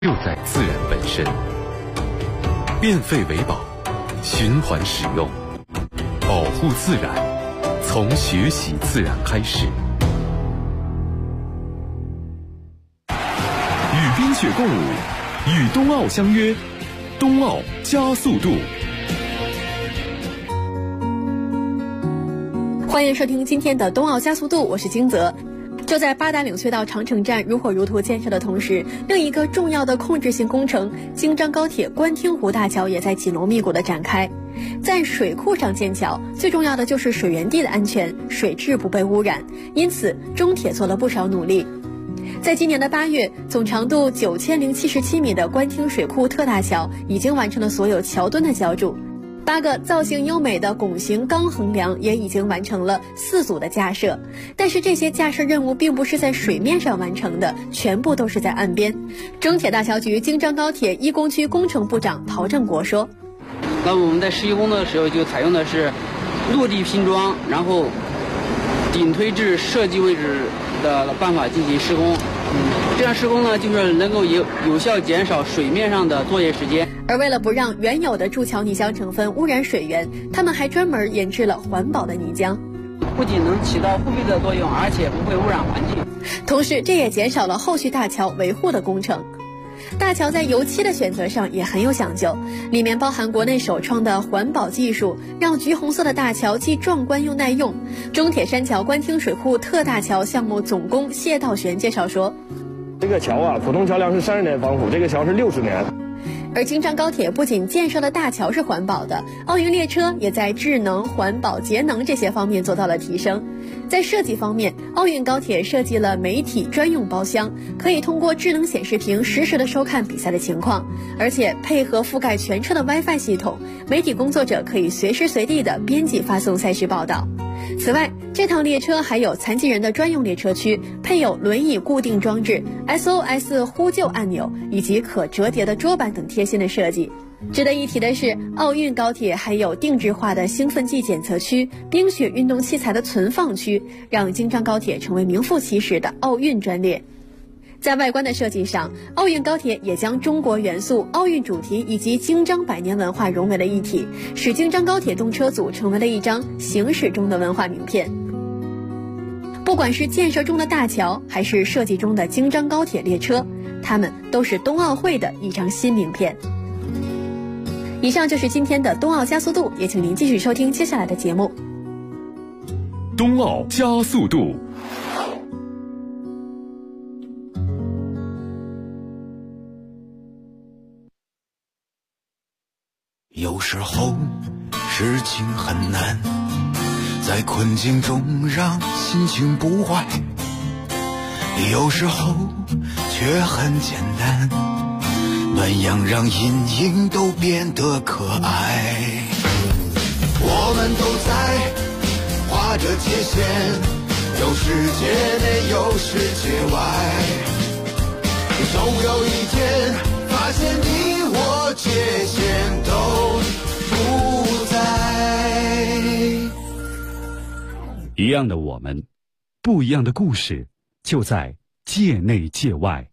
就在自然本身。变废为宝，循环使用，保护自然，从学习自然开始。与冰雪共舞，与冬奥相约，冬奥加速度。 欢迎收听今天的冬奥加速度，我是金泽。就在八达岭隧道长城站如火如荼建设的同时，另一个重要的控制性工程京张高铁官厅湖大桥也在紧锣密鼓地展开。在水库上建桥，最重要的就是水源地的安全，水质不被污染，因此中铁做了不少努力。在今年的8月，总长度9077米的官厅水库特大桥已经完成了所有桥墩的浇筑，8个造型优美的拱形钢横梁也已经完成了4组的架设，但是这些架设任务并不是在水面上完成的，全部都是在岸边。中铁大桥局京张高铁一工区工程部长陶正国说：“ 那我们在实施工作的时候就采用的是落地拼装，然后顶推至设计位置的办法进行施工。这样施工呢，就是能够有效减少水面上的作业时间。 而为了不让原有的筑桥泥浆成分污染水源，他们还专门研制了环保的泥浆， 不仅能起到护庇的作用，而且不会污染环境。 同时，这也减少了后续大桥维护的工程。大桥在油漆的选择上也很有讲究，里面包含国内首创的环保技术，让橘红色的大桥既壮观又耐用。中铁山桥官厅水库特大桥项目总工谢道玄介绍说：“ 这个桥啊，普通桥梁是30年防腐，这个桥是60年。” 而京张高铁不仅建设的大桥是环保的，奥运列车也在智能、环保、节能这些方面做到了提升。在设计方面，奥运高铁设计了媒体专用包厢，可以通过智能显示屏实时的收看比赛的情况，而且配合覆盖全车的 WiFi 系统，媒体工作者可以随时随地的编辑发送赛事报道。此外，这趟列车还有残疾人的专用列车区，配有轮椅固定装置、SOS 呼救按钮以及可折叠的桌板等贴心的设计。值得一提的是，奥运高铁还有定制化的兴奋剂检测区、冰雪运动器材的存放区，让京张高铁成为名副其实的奥运专列。在外观的设计上，奥运高铁也将中国元素、奥运主题以及京张百年文化融为了一体，使京张高铁动车组成为了一张行驶中的文化名片。不管是建设中的大桥，还是设计中的京张高铁列车，它们都是冬奥会的一张新名片。以上就是今天的冬奥加速度，也请您继续收听接下来的节目。 冬奥加速度。 有时候事情很难，在困境中让心情不坏，有时候却很简单，暖阳让阴影都变得可爱。我们都在画着界限，有世界内有世界外，总有一天发现你我界限都不在。 一样的我们，不一样的故事，就在界内界外。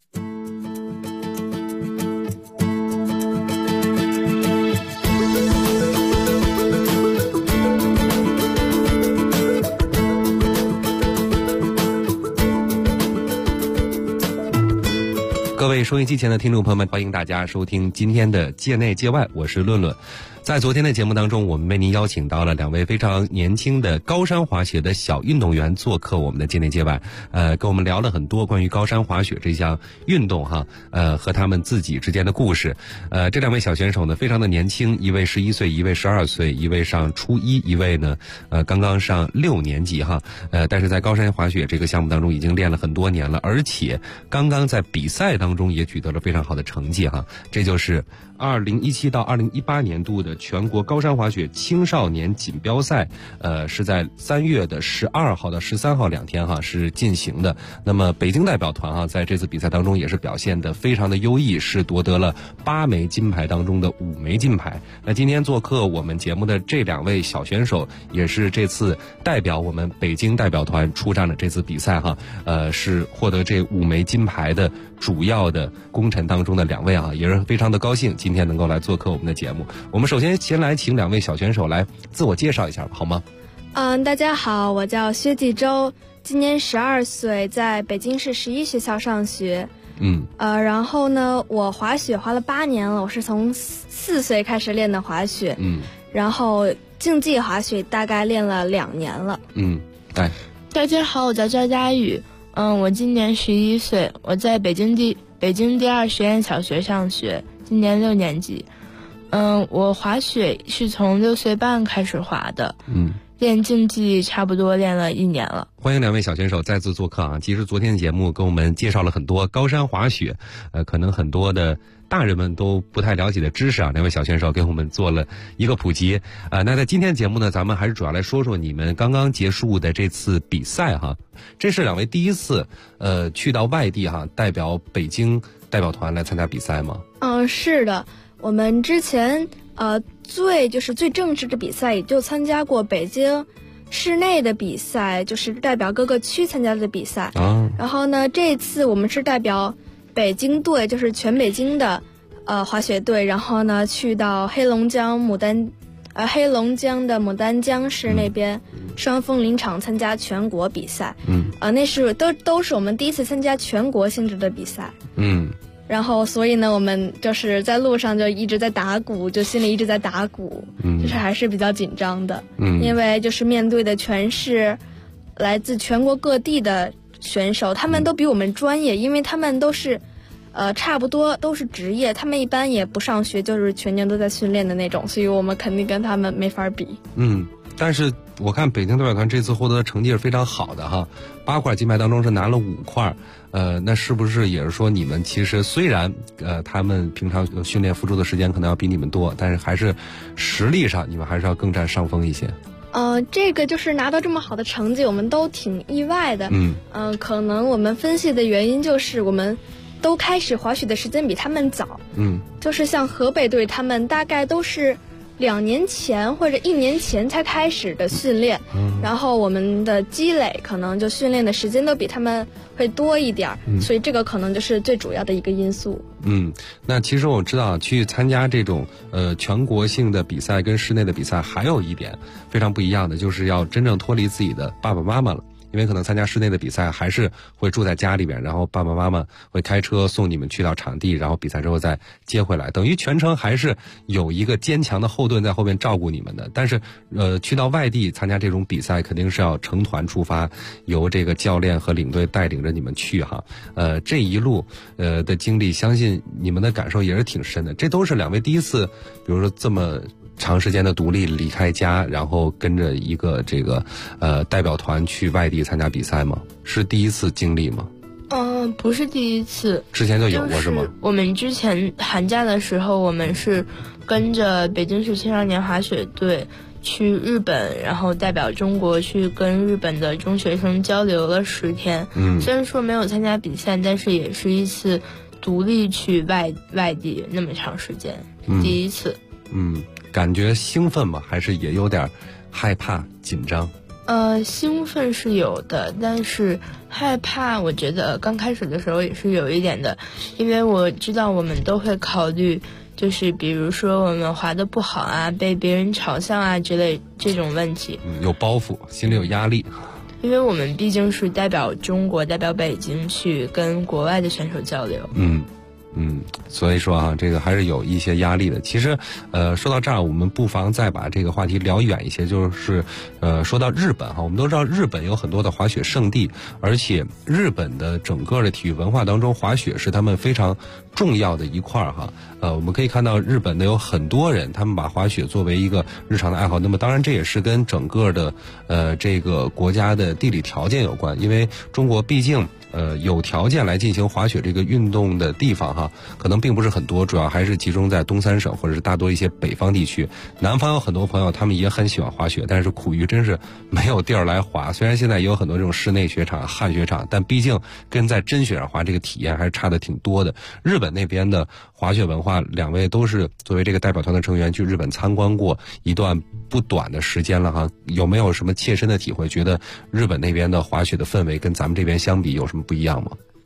各位收音机前的听众朋友们，欢迎大家收听今天的界内界外，我是论论。在昨天的节目当中，我们为您邀请到了2位非常年轻的高山滑雪的小运动员做客我们的界内界外，跟我们聊了很多关于高山滑雪这项运动哈，和他们自己之间的故事。这2位小选手呢，非常的年轻，一位11岁，一位12岁，一位上初一，一位呢，刚刚上6年级哈，但是在高山滑雪这个项目当中已经练了很多年了，而且刚刚在比赛当中也取得了非常好的成绩哈，这就是2017到2018年度的全国高山滑雪青少年锦标赛，是在3月的12号到13号2天哈是进行的。那么北京代表团哈在这次比赛当中也是表现得非常的优异，是夺得了8枚金牌当中的5枚金牌。那今天做客我们节目的这2位小选手，也是这次代表我们北京代表团出战的这次比赛哈，是获得这5枚金牌的主要的功臣当中的2位啊，也是非常的高兴今天能够来做客我们的节目。我们首先先来请2位小选手来自我介绍一下好吗？ 大家好，我叫薛继周，今年12岁，在北京市11学校上学。然后呢，我滑雪滑了8年了，我是从4岁开始练的滑雪。然后竞技滑雪大概练了2年了。 大家好，我叫赵佳宇，我今年11岁，我在北京第2实验小学上学，今年6年级。我滑雪是从6岁半开始滑的。练竞技差不多练了1年了。 欢迎2位小选手再次做客啊！其实昨天的节目跟我们介绍了很多高山滑雪，可能很多的大人们都不太了解的知识啊，2位小选手给我们做了一个普及。那在今天的节目呢，咱们还是主要来说说你们刚刚结束的这次比赛哈。这是2位第一次去到外地哈，代表北京代表团来参加比赛吗？ 是的，我们之前最正式的比赛也就参加过北京市内的比赛，就是代表各个区参加的比赛。然后呢，这次我们是代表北京队，就是全北京的滑雪队，然后呢去到黑龙江的牡丹江市那边双峰林场参加全国比赛。那是都是我们第一次参加全国性质的比赛。然后所以呢，我们就是在路上就一直在打鼓，就心里一直在打鼓，就是还是比较紧张的。因为就是面对的全是来自全国各地的选手，他们都比我们专业，因为他们都是差不多都是职业，他们一般也不上学，就是全年都在训练的那种，所以我们肯定跟他们没法比。 但是我看北京代表团这次获得的成绩是非常好的哈，8块金牌当中是拿了5块，那是不是也是说你们其实虽然他们平常训练付出的时间可能要比你们多，但是还是实力上你们还是要更占上风一些？ 这个就是拿到这么好的成绩，我们都挺意外的。可能我们分析的原因就是我们都开始滑雪的时间比他们早。就是像河北队，他们大概都是2年前或者1年前才开始的训练，然后我们的积累可能就训练的时间都比他们会多一点，所以这个可能就是最主要的一个因素。 那其实我知道去参加这种全国性的比赛跟室内的比赛还有一点非常不一样的，就是要真正脱离自己的爸爸妈妈了。因为可能参加室内的比赛还是会住在家里边，然后爸爸妈妈会开车送你们去到场地，然后比赛之后再接回来，等于全程还是有一个坚强的后盾在后面照顾你们的。但是去到外地参加这种比赛肯定是要成团出发，由这个教练和领队带领着你们去哈。这一路的经历，相信你们的感受也是挺深的。这都是2位第一次比如说这么长时间的独立离开家，然后跟着一个这个代表团去外地参加比赛吗？是第一次经历吗？ 不是第一次， 之前就有过是吗？ 我们之前寒假的时候，我们是跟着北京市青少年滑雪队去日本，然后代表中国去跟日本的中学生交流了10天。虽然说没有参加比赛，但是也是一次独立去外地那么长时间，第一次。 感觉兴奋吗？还是也有点害怕紧张？ 兴奋是有的，但是害怕我觉得刚开始的时候也是有一点的，因为我知道我们都会考虑，就是比如说我们滑得不好啊，被别人嘲笑啊之类这种问题。 有包袱，心里有压力。 因为我们毕竟是代表中国、代表北京去跟国外的选手交流。 所以说啊，这个还是有一些压力的。其实，说到这儿，我们不妨再把这个话题聊远一些，就是说到日本哈，我们都知道日本有很多的滑雪胜地，而且日本的整个的体育文化当中，滑雪是他们非常重要的一块哈。我们可以看到日本的有很多人，他们把滑雪作为一个日常的爱好。那么当然这也是跟整个的这个国家的地理条件有关，因为中国毕竟有条件来进行滑雪这个运动的地方哈，可能并不是很多，主要还是集中在东三省或者是大多一些北方地区。南方有很多朋友他们也很喜欢滑雪，但是苦于真是没有地儿来滑。虽然现在也有很多这种室内雪场、旱雪场，但毕竟跟在真雪上滑这个体验还是差的挺多的。日本那边的滑雪文化，2位都是作为这个代表团的成员去日本参观过一段不短的时间了哈，有没有什么切身的体会？觉得日本那边的滑雪的氛围跟咱们这边相比有什么不一样吗？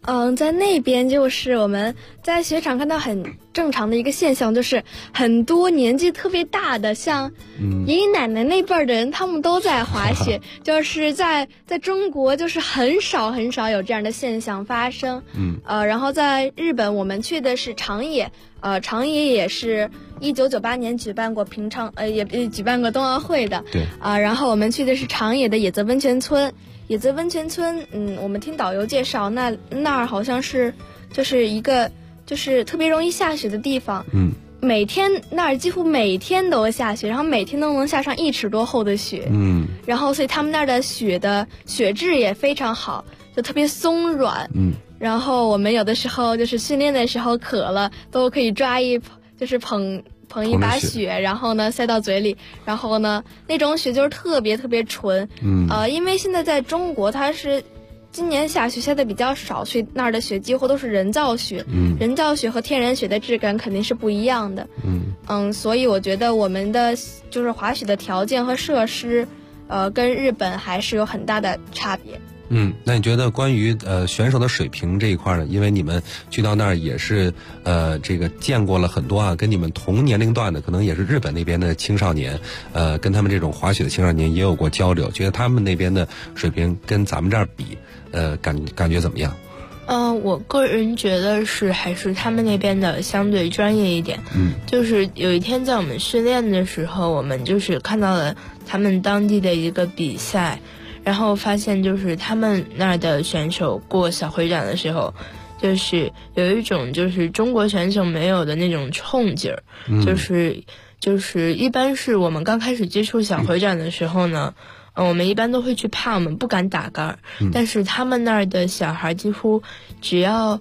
在那边就是我们在雪场看到很正常的一个现象，就是很多年纪特别大的，像爷爷奶奶那辈儿的人，他们都在滑雪，就是在中国就是很少有这样的现象发生。然后在日本我们去的是长野，长野也是1998年举办过也举办过冬奥会的。 对。 然后我们去的是长野的野泽温泉村。野泽温泉村，我们听导游介绍，那儿好像是就是一个就是特别容易下雪的地方。每天那儿几乎每天都下雪，然后每天都能下上1尺多厚的雪。然后所以他们那儿的雪质也非常好，就特别松软。然后我们有的时候就是训练的时候渴了，都可以抓就是捧一把雪，然后呢塞到嘴里，然后呢那种雪就是特别特别纯。因为现在在中国它是今年下雪下的比较少，所以那儿的雪几乎都是人造雪。人造雪和天然雪的质感肯定是不一样的。所以我觉得我们的就是滑雪的条件和设施，跟日本还是有很大的差别。 那你觉得关于选手的水平这一块呢？因为你们去到那儿也是这个见过了很多啊，跟你们同年龄段的，可能也是日本那边的青少年，跟他们这种滑雪的青少年也有过交流，觉得他们那边的水平跟咱们这儿比，感觉怎么样？ 我个人觉得还是他们那边的相对专业一点。就是有一天在我们训练的时候，我们就是看到了他们当地的一个比赛。然后发现就是他们那儿的选手过小回转的时候，就是有一种就是中国选手没有的那种冲劲儿。就是一般是我们刚开始接触小回转的时候呢，我们一般都会去怕，我们不敢打杆。但是他们那儿的小孩几乎只要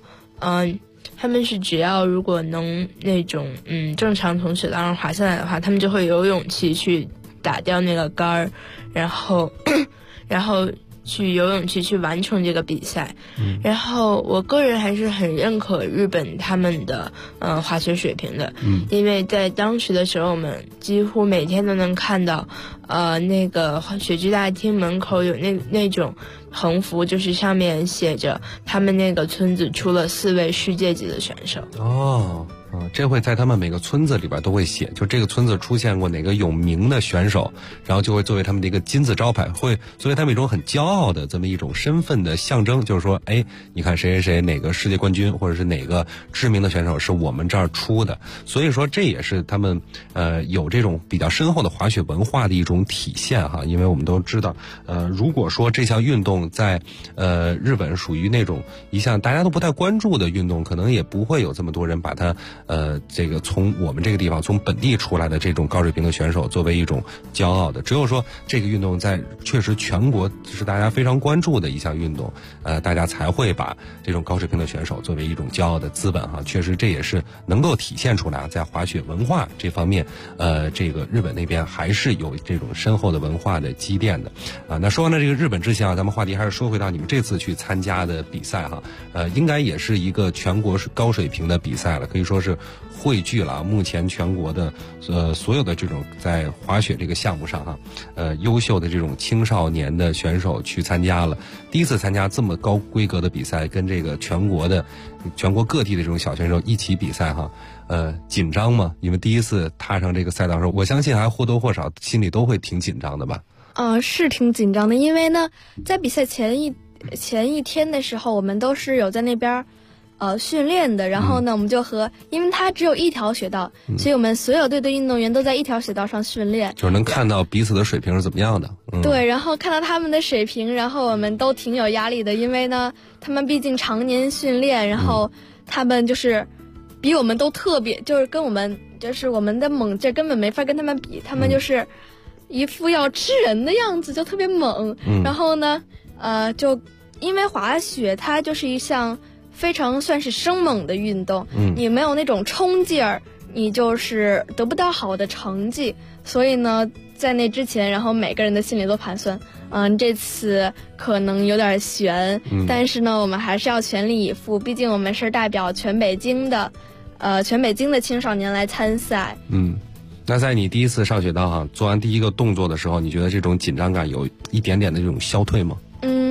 如果能那种正常从雪道上滑下来的话，他们就会有勇气去打掉那个杆儿，然后去有勇气去完成这个比赛。然后我个人还是很认可日本他们的滑雪水平的。因为在当时的时候，我们几乎每天都能看到那个雪具大厅门口有那种横幅，就是上面写着他们那个村子出了4位世界级的选手。 这会在他们每个村子里边都会写，就这个村子出现过哪个有名的选手，然后就会作为他们的一个金字招牌，会作为他们一种很骄傲的这么一种身份的象征，就是说，你看谁谁谁哪个世界冠军或者是哪个知名的选手是我们这儿出的，所以说这也是他们有这种比较深厚的滑雪文化的一种体现哈。因为我们都知道，如果说这项运动在日本属于那种一项大家都不太关注的运动，可能也不会有这么多人把它这个从我们这个地方从本地出来的这种高水平的选手作为一种骄傲的。只有说这个运动在确实全国是大家非常关注的一项运动，大家才会把这种高水平的选手作为一种骄傲的资本哈。确实这也是能够体现出来，在滑雪文化这方面，这个日本那边还是有这种深厚的文化的积淀的。那说完了这个日本之行咱们话题还是说回到你们这次去参加的比赛哈。应该也是一个全国高水平的比赛了，可以说是汇聚了目前全国的所有的这种在滑雪这个项目上优秀的这种青少年的选手去参加了。第一次参加这么高规格的比赛，跟这个全国各地的这种小选手一起比赛紧张吗？你们第一次踏上这个赛道的时候，我相信还或多或少心里都会挺紧张的吧？ 是挺紧张的，因为呢，在比赛前一天的时候，我们都是有在那边训练的，然后呢，我们就因为它只有一条雪道，所以我们所有队的运动员都在一条雪道上训练， 就是能看到彼此的水平是怎么样的。 对，然后看到他们的水平，然后我们都挺有压力的，因为呢，他们毕竟常年训练，然后他们就是比我们都特别，就是跟我们就是我们的猛劲根本没法跟他们比，他们就是一副要吃人的样子，就特别猛。然后呢，就因为滑雪它就是一项非常算是生猛的运动，你没有那种冲劲儿，你就是得不到好的成绩。所以呢，在那之前，然后每个人的心里都盘算，这次可能有点悬，但是呢，我们还是要全力以赴，毕竟我们是代表全北京的青少年来参赛。 那在你第一次上雪道做完第一个动作的时候，你觉得这种紧张感有一点点的这种消退吗？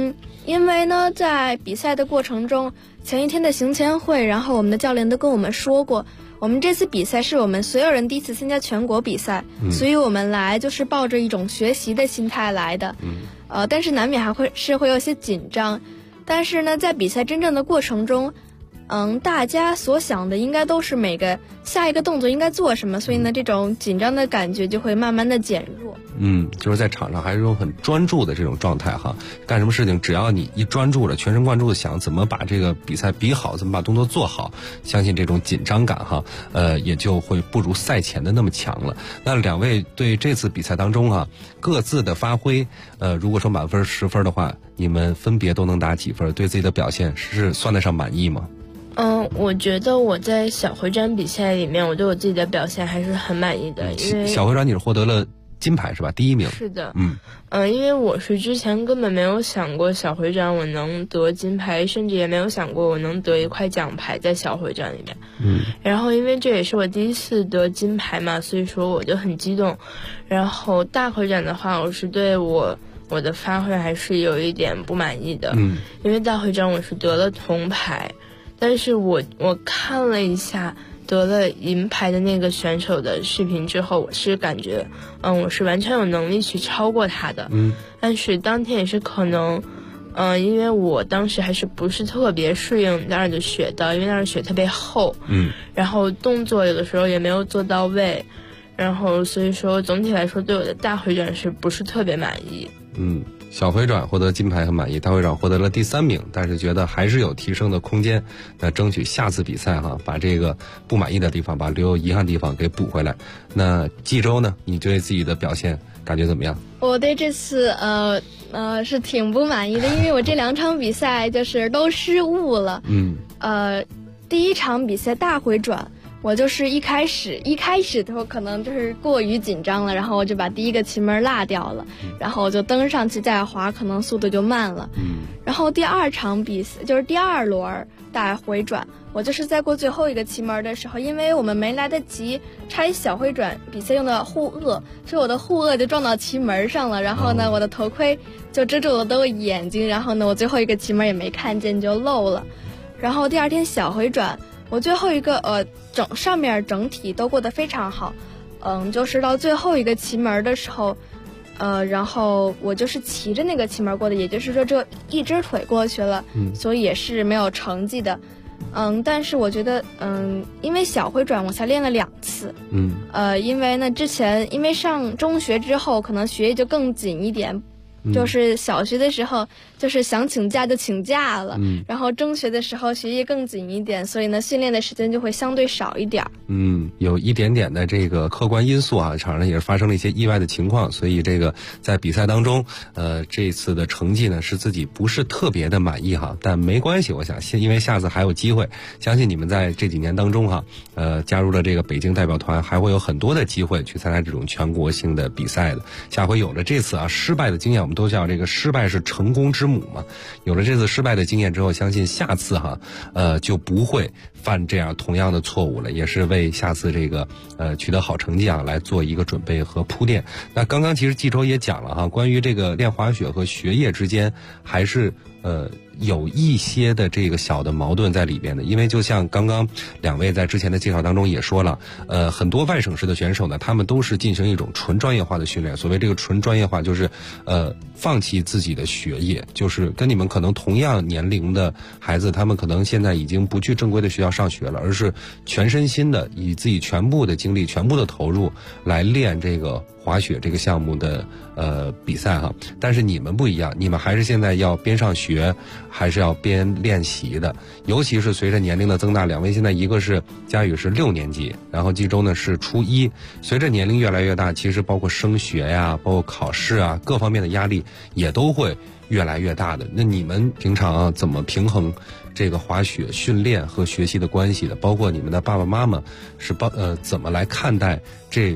因为呢，在比赛的过程中，前一天的行前会，然后我们的教练都跟我们说过，我们这次比赛是我们所有人第一次参加全国比赛，所以我们来就是抱着一种学习的心态来的。但是难免还会有些紧张，但是呢，在比赛真正的过程中，大家所想的应该都是每个下一个动作应该做什么，所以呢，这种紧张的感觉就会慢慢的减弱。 就是在场上还是一种很专注的这种状态哈，干什么事情只要你一专注了，全神贯注的想怎么把这个比赛比好，怎么把动作做好，相信这种紧张感哈，也就会不如赛前的那么强了。那两位对这次比赛当中哈，各自的发挥，如果说满分10分的话，你们分别都能打几分？对自己的表现是算得上满意吗？ 我觉得我在小回转比赛里面，我对我自己的表现还是很满意的。因为小回转你是获得了金牌是吧？第1名。 是的。因为我是之前根本没有想过小回转我能得金牌，甚至也没有想过我能得一块奖牌在小回转里面。然后因为这也是我第一次得金牌嘛，所以说我就很激动。然后大回转的话，我是对我的发挥还是有一点不满意的。因为大回转我是得了铜牌。但是我看了一下得了银牌的那个选手的视频之后，我是感觉，我是完全有能力去超过他的。但是当天也是可能，因为我当时还是不是特别适应那儿的雪道，因为那儿雪特别厚。然后动作有的时候也没有做到位，然后所以说总体来说对我的大回转是不是特别满意？ 小回转获得金牌很满意，大回转获得了第3名，但是觉得还是有提升的空间。那争取下次比赛哈，把这个不满意的地方，把留有遗憾的地方给补回来。那冀州呢？你对自己的表现感觉怎么样？ 我对这次是挺不满意的，因为我这2场比赛就是都失误了。第1场比赛大回转，我就是一开始的时候可能就是过于紧张了，然后我就把第1个旗门落掉了，然后我就登上去再滑，可能速度就慢了。然后第2场比赛就是第2轮大回转，我就是在过最后一个旗门的时候，因为我们没来得及拆小回转比赛用的护顎，所以我的护顎就撞到旗门上了，然后呢，我的头盔就遮住了我的眼睛，然后呢，我最后一个旗门也没看见就漏了。然后第2天小回转，我最后一个上面整体都过得非常好，就是到最后一个旗门的时候，然后我就是骑着那个旗门过的，也就是说这一只腿过去了，所以也是没有成绩的。但是我觉得，因为小回转我才练了2次，因为呢之前因为上中学之后可能学业就更紧一点。就是小学的时候就是想请假就请假了，然后中学的时候学业更紧一点，所以呢训练的时间就会相对少一点。 有一点点的这个客观因素啊，场上也是发生了一些意外的情况，所以这个在比赛当中这次的成绩呢是自己不是特别的满意哈，但没关系，我想因为下次还有机会，相信你们在这几年当中哈加入了这个北京代表团，还会有很多的机会去参加这种全国性的比赛的。下回有了这次失败的经验，我们都叫这个失败是成功之母嘛。有了这次失败的经验之后，相信下次就不会犯这样同样的错误了，也是为下次这个取得好成绩来做一个准备和铺垫。那刚刚其实冀州也讲了关于这个练滑雪和学业之间还是有一些的这个小的矛盾在里边的，因为就像刚刚2位在之前的介绍当中也说了，很多外省市的选手呢，他们都是进行一种纯专业化的训练。所谓这个纯专业化，就是放弃自己的学业，就是跟你们可能同样年龄的孩子，他们可能现在已经不去正规的学校上学了，而是全身心的以自己全部的精力、全部的投入来练这个滑雪这个项目的比赛但是你们不一样，你们还是现在要边上学还是要边练习的，尤其是随着年龄的增大，2位现在一个是佳宇是6年级，然后冀州呢是初1，随着年龄越来越大，其实包括升学呀，包括考试啊，各方面的压力也都会越来越大的。那你们平常怎么平衡这个滑雪训练和学习的关系的？包括你们的爸爸妈妈是怎么来看待这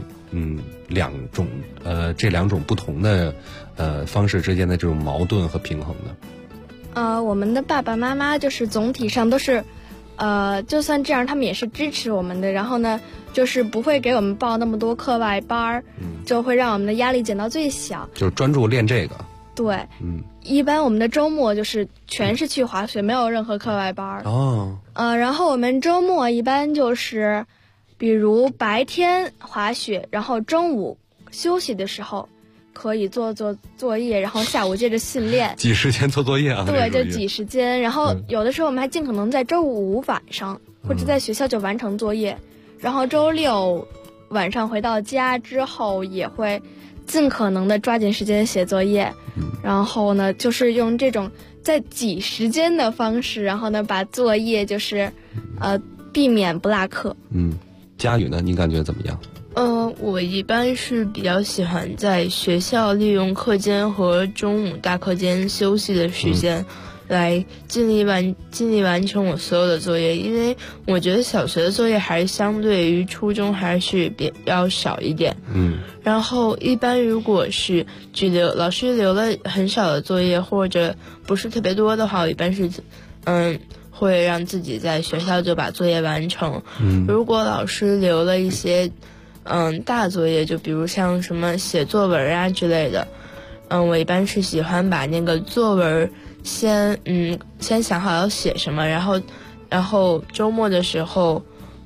两种不同的方式之间的这种矛盾和平衡呢？ 我们的爸爸妈妈就是总体上都是就算这样他们也是支持我们的，然后呢就是不会给我们报那么多课外班，就会让我们的压力减到最小， 就是专注练这个。 对，一般我们的周末就是全是去滑雪，没有任何课外班。然后我们周末一般就是，比如白天滑雪，然后中午休息的时候可以做作业，然后下午接着训练。 挤时间做作业啊？ 对，就挤时间。然后有的时候我们还尽可能在周五晚上或者在学校就完成作业，然后周六晚上回到家之后也会尽可能的抓紧时间写作业，然后呢就是用这种在挤时间的方式，然后呢把作业就是避免不落课。 佳宇呢，你感觉怎么样？ 我一般是比较喜欢在学校利用课间和中午大课间休息的时间来尽力完成我所有的作业，因为我觉得小学的作业还是相对于初中还是比较少一点。然后一般如果是老师留了很少的作业或者不是特别多的话，我一般是会让自己在学校就把作业完成。如果老师留了一些大作业，就比如像什么写作文啊之类的，我一般是喜欢把那个作文先想好要写什么，然后周末的时候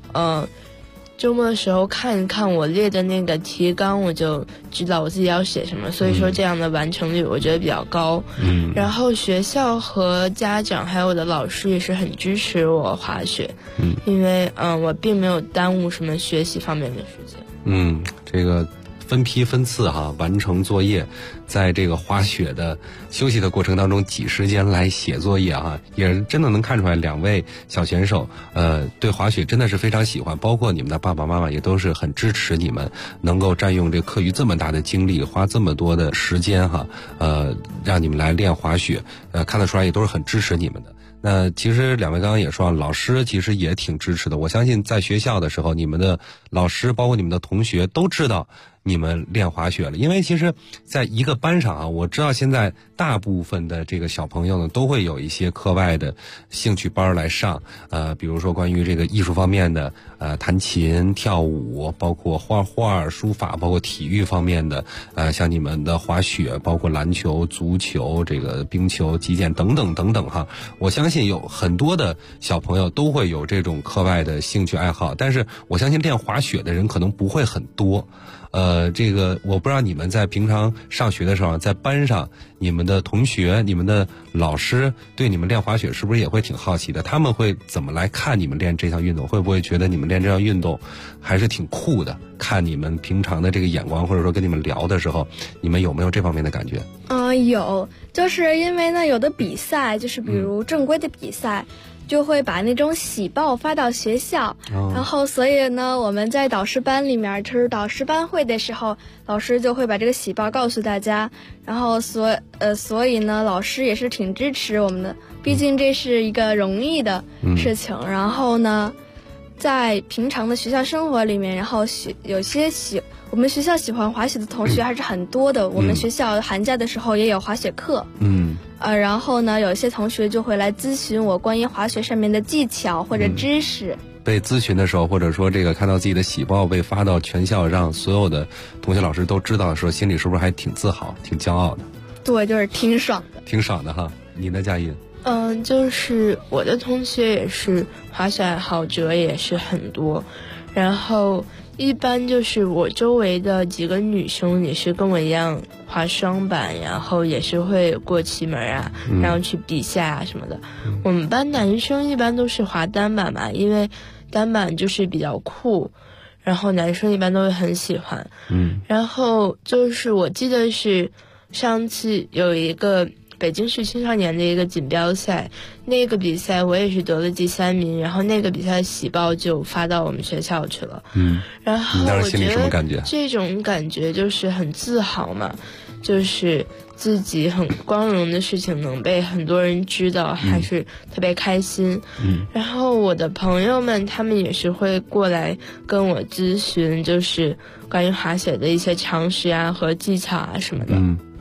看一看我列的那个提纲，我就知道我自己要写什么，所以说这样的完成率我觉得比较高。然后学校和家长还有我的老师也是很支持我滑雪，因为我并没有耽误什么学习方面的时间。 这个分批分次完成作业，在这个滑雪的休息的过程当中挤时间来写作业也真的能看出来两位小选手对滑雪真的是非常喜欢，包括你们的爸爸妈妈也都是很支持你们能够占用这课余这么大的精力，花这么多的时间让你们来练滑雪，看得出来也都是很支持你们的。那其实两位刚刚也说，老师其实也挺支持的。我相信在学校的时候，你们的老师包括你们的同学都知道你们练滑雪了，因为其实在一个班上我知道现在大部分的这个小朋友呢都会有一些课外的兴趣班来上，比如说关于这个艺术方面的弹琴、跳舞，包括画画、书法，包括体育方面的像你们的滑雪，包括篮球、足球、这个冰球、击剑等等等等我相信有很多的小朋友都会有这种课外的兴趣爱好，但是我相信练滑雪的人可能不会很多。这个我不知道你们在平常上学的时候，在班上你们的同学、你们的老师对你们练滑雪是不是也会挺好奇的？他们会怎么来看你们练这项运动？会不会觉得你们练这项运动还是挺酷的？看你们平常的这个眼光，或者说跟你们聊的时候，你们有没有这方面的感觉？ 有，就是因为呢，有的比赛就是比如正规的比赛，就会把那种喜报发到学校，然后所以呢，我们在导师班里面就是导师班会的时候，老师就会把这个喜报告诉大家，然后所以呢，老师也是挺支持我们的，毕竟这是一个容易的事情。然后呢，在平常的学校生活里面，然后我们学校喜欢滑雪的同学还是很多的，我们学校寒假的时候也有滑雪课。然后呢，有些同学就会来咨询我关于滑雪上面的技巧或者知识。 被咨询的时候，或者说这个看到自己的喜报被发到全校，让所有的同学老师都知道的时候，心里是不是还挺自豪、挺骄傲的？ 对，就是挺爽的。 挺爽的你呢，佳音？ 就是我的同学也是滑雪爱好者也是很多，然后一般就是我周围的几个女生也是跟我一样滑双板，然后也是会过旗门然后去比赛什么的。我们班男生一般都是滑单板嘛，因为单板就是比较酷，然后男生一般都会很喜欢。然后就是我记得是上次有一个北京市青少年的一个锦标赛，那个比赛我也是得了第3名，然后那个比赛喜报就发到我们学校去了。然后我觉得这种感觉就是很自豪嘛，就是自己很光荣的事情能被很多人知道，还是特别开心。然后我的朋友们他们也是会过来跟我咨询，就是关于滑雪的一些常识和技巧什么的。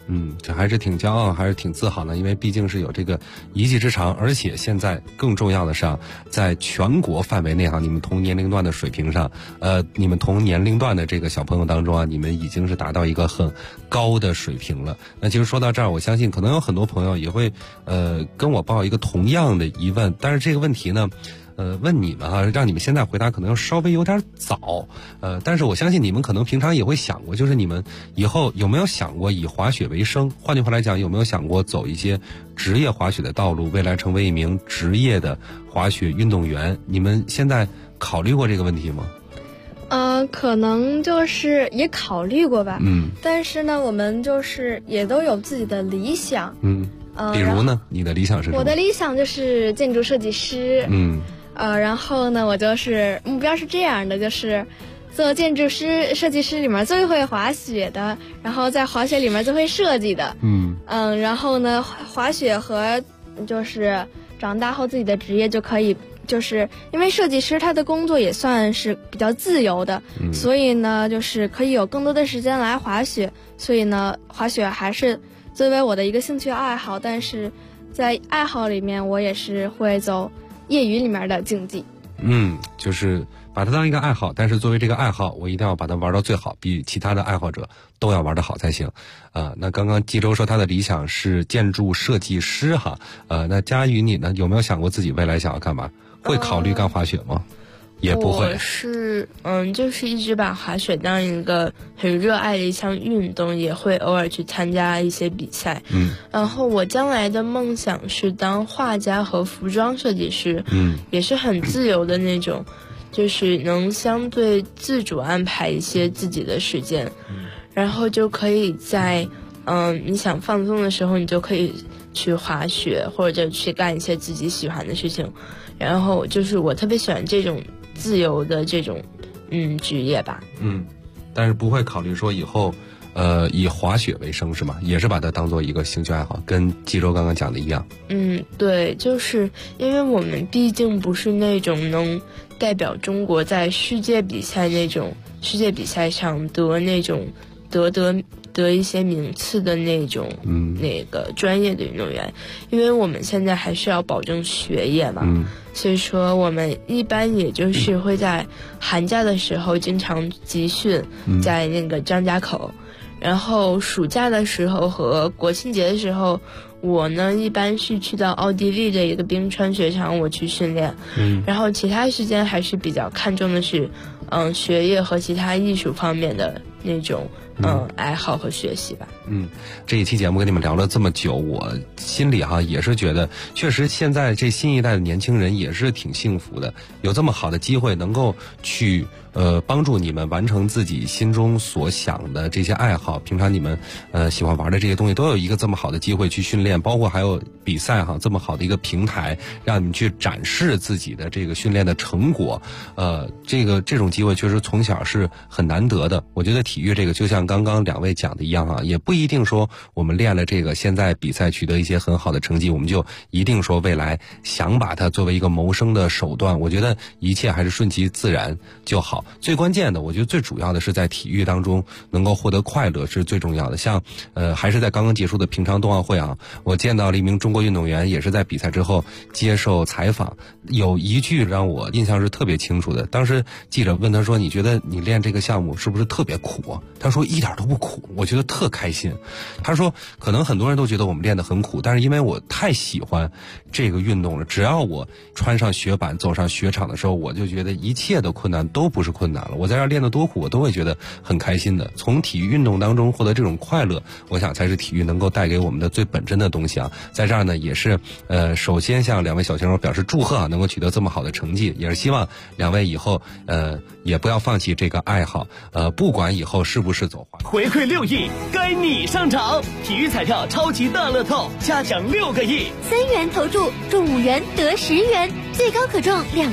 这还是挺骄傲，还是挺自豪的，因为毕竟是有这个一技之长，而且现在更重要的是在全国范围内你们同年龄段的水平上，你们同年龄段的这个小朋友当中你们已经是达到一个很高的水平了。那其实说到这儿，我相信可能有很多朋友也会跟我报一个同样的疑问，但是这个问题呢问你们让你们现在回答可能稍微有点早，但是我相信你们可能平常也会想过，就是你们以后有没有想过以滑雪为生？换句话来讲，有没有想过走一些职业滑雪的道路，未来成为一名职业的滑雪运动员？你们现在考虑过这个问题吗？ 可能就是也考虑过吧，但是呢，我们就是也都有自己的理想， 比如呢，你的理想是什么？ 我的理想就是建筑设计师，然后呢，我就是目标是这样的，就是做建筑师、设计师里面最会滑雪的，然后在滑雪里面最会设计的，然后呢，滑雪和就是长大后自己的职业就可以。就是因为设计师他的工作也算是比较自由的，所以呢，就是可以有更多的时间来滑雪，所以呢，滑雪还是作为我的一个兴趣爱好，但是在爱好里面，我也是会走业余里面的竞技。 就是把它当一个爱好，但是作为这个爱好，我一定要把它玩到最好，比其他的爱好者都要玩得好才行。那刚刚纪州说他的理想是建筑设计师那佳宇你呢，有没有想过自己未来想要干嘛？会考虑干滑雪吗？也不会。 我是就是一直把滑雪当一个很热爱的一项运动，也会偶尔去参加一些比赛。然后我将来的梦想是当画家和服装设计师，也是很自由的那种，就是能相对自主安排一些自己的时间，然后就可以在你想放松的时候，你就可以去滑雪或者去干一些自己喜欢的事情。然后就是我特别喜欢这种自由的这种职业吧。 但是不会考虑说以后以滑雪为生是吗？也是把它当做一个兴趣爱好，跟纪州刚刚讲的一样。 对，就是因为我们毕竟不是那种能代表中国在世界比赛那种世界比赛上得那种得一些名次的那种那个专业的运动员，因为我们现在还是要保证学业嘛，所以说我们一般也就是会在寒假的时候经常集训，在那个张家口，然后暑假的时候和国庆节的时候，我呢一般是去到奥地利的一个冰川雪场我去训练，然后其他时间还是比较看重的是学业和其他艺术方面的那种爱好和学习吧。 这一期节目跟你们聊了这么久，我心里也是觉得，确实现在这新一代的年轻人也是挺幸福的，有这么好的机会能够去帮助你们完成自己心中所想的这些爱好。平常你们喜欢玩的这些东西，都有一个这么好的机会去训练，包括还有比赛这么好的一个平台，让你们去展示自己的这个训练的成果。这种机会确实从小是很难得的。我觉得体育这个就像刚刚两位讲的一样也不一定说我们练了这个，现在比赛取得一些很好的成绩，我们就一定说未来想把它作为一个谋生的手段。我觉得一切还是顺其自然就好。最关键的，我觉得最主要的是在体育当中能够获得快乐是最重要的。像还是在刚刚结束的平昌冬奥会我见到了一名中国运动员，也是在比赛之后接受采访，有一句让我印象是特别清楚的。当时记者问他说，你觉得你练这个项目是不是特别苦他说一点都不苦，我觉得特开心。他说可能很多人都觉得我们练得很苦，但是因为我太喜欢这个运动了，只要我穿上雪板走上雪场的时候，我就觉得一切的困难都不是困难了，我在这儿练得多苦我都会觉得很开心的。从体育运动当中获得这种快乐，我想才是体育能够带给我们的最本真的东西在这儿呢，也是首先向两位小选手表示祝贺能够取得这么好的成绩，也是希望两位以后也不要放弃这个爱好，不管以后是不是走滑。 回馈6亿，该你上场！体育彩票超级大乐透，嘉奖6个亿 ，3元投注中5元得10元，最高可中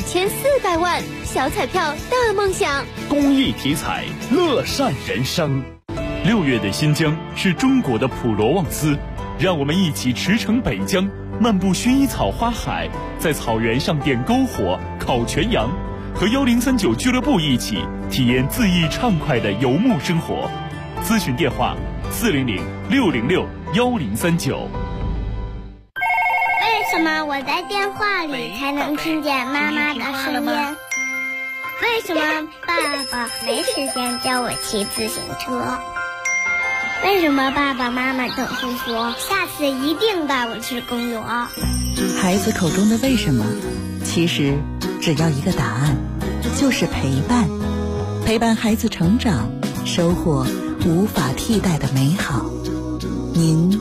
2400万，小彩票大梦想。 公益体彩，乐善人生。6月的新疆是中国的普罗旺斯，让我们一起驰骋北疆，漫步薰衣草花海，在草原上点篝火、烤全羊，和1039俱乐部一起体验恣意畅快的游牧生活。咨询电话 606-1039。 为什么我在电话里才能听见妈妈的声音？为什么爸爸没时间教我骑自行车？为什么爸爸妈妈总是说下次一定带我去公园？ 孩子口中的为什么，其实只要一个答案，就是陪伴。陪伴孩子成长，收获无法替代的美好。您